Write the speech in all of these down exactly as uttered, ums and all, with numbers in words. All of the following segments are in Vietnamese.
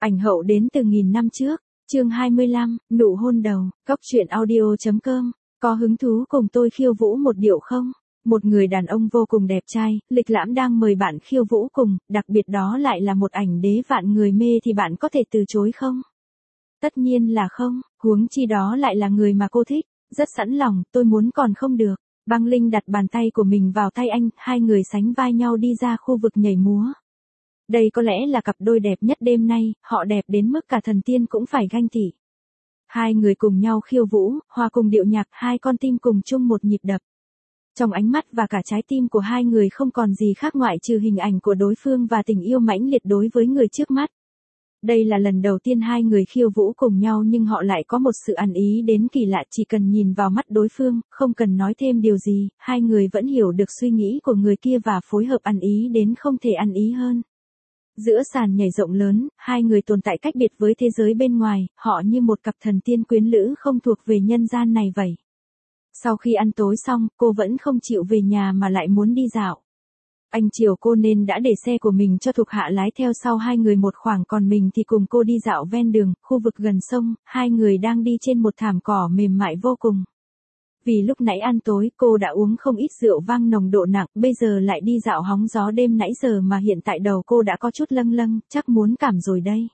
Ảnh hậu đến từ nghìn năm trước, chương hai mươi lăm, nụ hôn đầu, cóc truyện audio.com, có hứng thú cùng tôi khiêu vũ một điệu không? Một người đàn ông vô cùng đẹp trai, lịch lãm đang mời bạn khiêu vũ cùng, đặc biệt đó lại là một ảnh đế vạn người mê thì bạn có thể từ chối không? Tất nhiên là không, huống chi đó lại là người mà cô thích, rất sẵn lòng, tôi muốn còn không được. Băng Linh đặt bàn tay của mình vào tay anh, hai người sánh vai nhau đi ra khu vực nhảy múa. Đây có lẽ là cặp đôi đẹp nhất đêm nay, họ đẹp đến mức cả thần tiên cũng phải ganh tị. Hai người cùng nhau khiêu vũ, hòa cùng điệu nhạc, hai con tim cùng chung một nhịp đập. Trong ánh mắt và cả trái tim của hai người không còn gì khác ngoại trừ hình ảnh của đối phương và tình yêu mãnh liệt đối với người trước mắt. Đây là lần đầu tiên hai người khiêu vũ cùng nhau nhưng họ lại có một sự ăn ý đến kỳ lạ, chỉ cần nhìn vào mắt đối phương, không cần nói thêm điều gì, hai người vẫn hiểu được suy nghĩ của người kia và phối hợp ăn ý đến không thể ăn ý hơn. Giữa sàn nhảy rộng lớn, hai người tồn tại cách biệt với thế giới bên ngoài, họ như một cặp thần tiên quyến lữ không thuộc về nhân gian này vậy. Sau khi ăn tối xong, cô vẫn không chịu về nhà mà lại muốn đi dạo. Anh chiều cô nên đã để xe của mình cho thuộc hạ lái theo sau hai người một khoảng, còn mình thì cùng cô đi dạo ven đường, khu vực gần sông, hai người đang đi trên một thảm cỏ mềm mại vô cùng. Vì lúc nãy ăn tối cô đã uống không ít rượu vang nồng độ nặng, bây giờ lại đi dạo hóng gió đêm nãy giờ mà hiện tại đầu cô đã có chút lâng lâng, chắc muốn cảm rồi đây.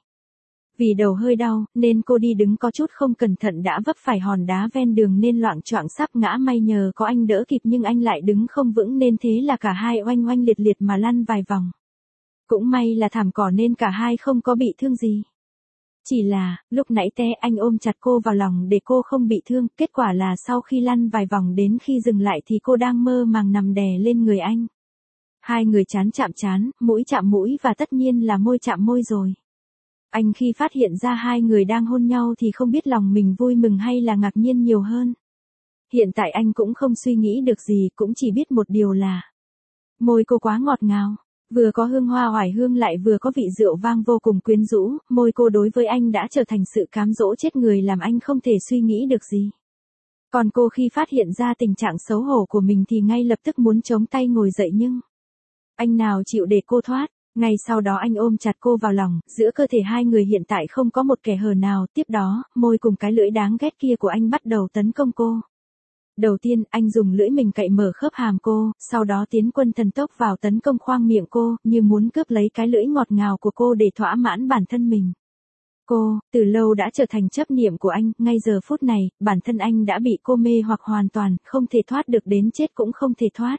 Vì đầu hơi đau, nên cô đi đứng có chút không cẩn thận đã vấp phải hòn đá ven đường nên loạng choạng sắp ngã, may nhờ có anh đỡ kịp nhưng anh lại đứng không vững nên thế là cả hai oanh oanh liệt liệt mà lăn vài vòng. Cũng may là thảm cỏ nên cả hai không có bị thương gì. Chỉ là, lúc nãy té anh ôm chặt cô vào lòng để cô không bị thương, kết quả là sau khi lăn vài vòng đến khi dừng lại thì cô đang mơ màng nằm đè lên người anh. Hai người trán chạm trán, mũi chạm mũi và tất nhiên là môi chạm môi rồi. Anh khi phát hiện ra hai người đang hôn nhau thì không biết lòng mình vui mừng hay là ngạc nhiên nhiều hơn. Hiện tại anh cũng không suy nghĩ được gì, cũng chỉ biết một điều là môi cô quá ngọt ngào, vừa có hương hoa oải hương lại vừa có vị rượu vang vô cùng quyến rũ, môi cô đối với anh đã trở thành sự cám dỗ chết người làm anh không thể suy nghĩ được gì. Còn cô khi phát hiện ra tình trạng xấu hổ của mình thì ngay lập tức muốn chống tay ngồi dậy nhưng anh nào chịu để cô thoát. Ngay sau đó anh ôm chặt cô vào lòng, giữa cơ thể hai người hiện tại không có một kẻ hở nào, tiếp đó, môi cùng cái lưỡi đáng ghét kia của anh bắt đầu tấn công cô. Đầu tiên, anh dùng lưỡi mình cạy mở khớp hàm cô, sau đó tiến quân thần tốc vào tấn công khoang miệng cô, như muốn cướp lấy cái lưỡi ngọt ngào của cô để thỏa mãn bản thân mình. Cô, từ lâu đã trở thành chấp niệm của anh, ngay giờ phút này, bản thân anh đã bị cô mê hoặc hoàn toàn, không thể thoát được, đến chết cũng không thể thoát.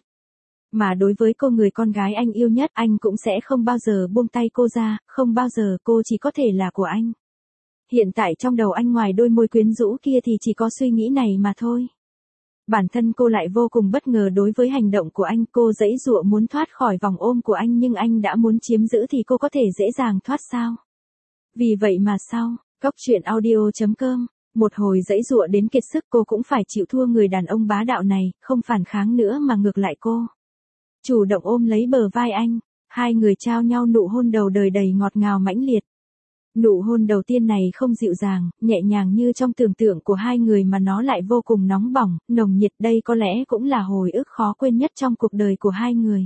Mà đối với cô, người con gái anh yêu nhất, anh cũng sẽ không bao giờ buông tay cô ra, không bao giờ, cô chỉ có thể là của anh. Hiện tại trong đầu anh ngoài đôi môi quyến rũ kia thì chỉ có suy nghĩ này mà thôi. Bản thân cô lại vô cùng bất ngờ đối với hành động của anh, cô giãy giụa muốn thoát khỏi vòng ôm của anh nhưng anh đã muốn chiếm giữ thì cô có thể dễ dàng thoát sao? Vì vậy mà sau, cóc truyện audio.com, một hồi giãy giụa đến kiệt sức cô cũng phải chịu thua người đàn ông bá đạo này, không phản kháng nữa mà ngược lại cô chủ động ôm lấy bờ vai anh, hai người trao nhau nụ hôn đầu đời đầy ngọt ngào mãnh liệt. Nụ hôn đầu tiên này không dịu dàng, nhẹ nhàng như trong tưởng tượng của hai người mà nó lại vô cùng nóng bỏng, nồng nhiệt, đây có lẽ cũng là hồi ức khó quên nhất trong cuộc đời của hai người.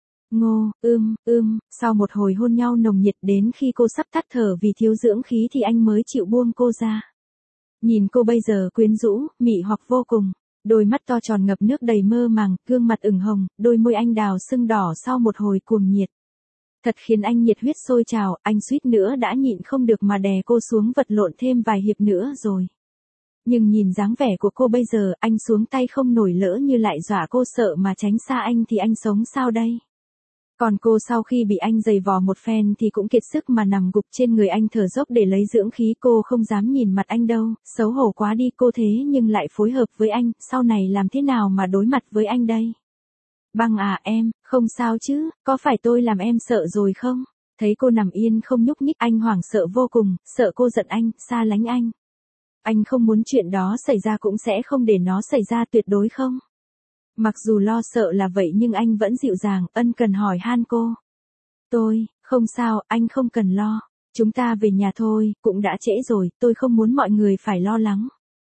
Ngô, ưm, ưm, sau một hồi hôn nhau nồng nhiệt đến khi cô sắp tắt thở vì thiếu dưỡng khí thì anh mới chịu buông cô ra. Nhìn cô bây giờ quyến rũ, mị hoặc vô cùng. Đôi mắt to tròn ngập nước đầy mơ màng, gương mặt ửng hồng, đôi môi anh đào sưng đỏ sau một hồi cuồng nhiệt. Thật khiến anh nhiệt huyết sôi trào, anh suýt nữa đã nhịn không được mà đè cô xuống vật lộn thêm vài hiệp nữa rồi. Nhưng nhìn dáng vẻ của cô bây giờ, anh xuống tay không nổi, lỡ như lại dọa cô sợ mà tránh xa anh thì anh sống sao đây? Còn cô sau khi bị anh giày vò một phen thì cũng kiệt sức mà nằm gục trên người anh thở dốc để lấy dưỡng khí, cô không dám nhìn mặt anh đâu, xấu hổ quá đi, cô thế nhưng lại phối hợp với anh, sau này làm thế nào mà đối mặt với anh đây? Băng à em, không sao chứ, có phải tôi làm em sợ rồi không? Thấy cô nằm yên không nhúc nhích anh hoảng sợ vô cùng, sợ cô giận anh, xa lánh anh. Anh không muốn chuyện đó xảy ra cũng sẽ không để nó xảy ra, tuyệt đối không. Mặc dù lo sợ là vậy nhưng anh vẫn dịu dàng, ân cần hỏi han cô. Tôi, không sao, anh không cần lo. Chúng ta về nhà thôi, cũng đã trễ rồi, tôi không muốn mọi người phải lo lắng.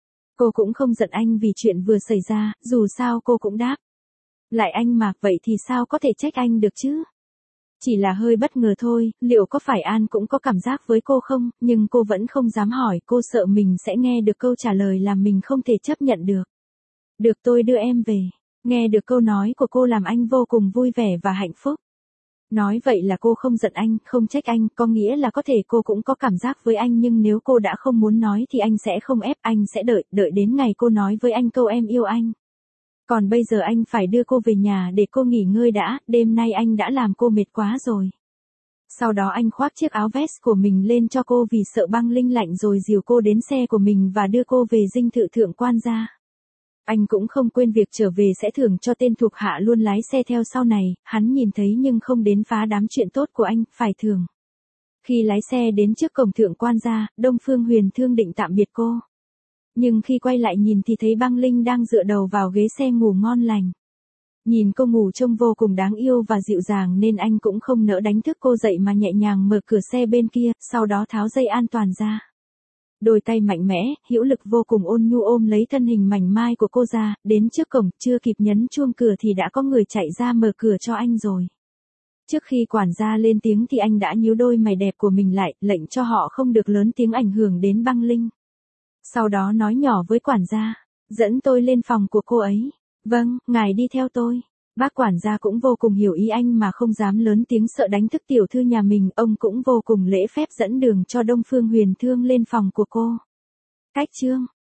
Cô cũng không giận anh vì chuyện vừa xảy ra, dù sao cô cũng đáp lại anh mà, vậy thì sao có thể trách anh được chứ? Chỉ là hơi bất ngờ thôi, liệu có phải An cũng có cảm giác với cô không, nhưng cô vẫn không dám hỏi, cô sợ mình sẽ nghe được câu trả lời làm mình không thể chấp nhận được. Được, tôi đưa em về. Nghe được câu nói của cô làm anh vô cùng vui vẻ và hạnh phúc. Nói vậy là cô không giận anh, không trách anh, có nghĩa là có thể cô cũng có cảm giác với anh, nhưng nếu cô đã không muốn nói thì anh sẽ không ép, anh sẽ đợi, đợi đến ngày cô nói với anh câu em yêu anh. Còn bây giờ anh phải đưa cô về nhà để cô nghỉ ngơi đã, đêm nay anh đã làm cô mệt quá rồi. Sau đó anh khoác chiếc áo vest của mình lên cho cô vì sợ băng linh lạnh, rồi dìu cô đến xe của mình và đưa cô về dinh thự thượng quan gia. Anh cũng không quên việc trở về sẽ thưởng cho tên thuộc hạ luôn lái xe theo sau này, hắn nhìn thấy nhưng không đến phá đám chuyện tốt của anh, phải thưởng. Khi lái xe đến trước cổng thượng quan gia, Đông Phương Huyền Thương định tạm biệt cô. Nhưng khi quay lại nhìn thì thấy băng linh đang dựa đầu vào ghế xe ngủ ngon lành. Nhìn cô ngủ trông vô cùng đáng yêu và dịu dàng nên anh cũng không nỡ đánh thức cô dậy mà nhẹ nhàng mở cửa xe bên kia, sau đó tháo dây an toàn ra. Đôi tay mạnh mẽ, hữu lực vô cùng ôn nhu ôm lấy thân hình mảnh mai của cô ra, đến trước cổng, chưa kịp nhấn chuông cửa thì đã có người chạy ra mở cửa cho anh rồi. Trước khi quản gia lên tiếng thì anh đã nhíu đôi mày đẹp của mình lại, lệnh cho họ không được lớn tiếng ảnh hưởng đến băng linh. Sau đó nói nhỏ với quản gia, dẫn tôi lên phòng của cô ấy. Vâng, ngài đi theo tôi. Bác quản gia cũng vô cùng hiểu ý anh mà không dám lớn tiếng sợ đánh thức tiểu thư nhà mình, ông cũng vô cùng lễ phép dẫn đường cho Đông Phương Huyền Thương lên phòng của cô. Cách chương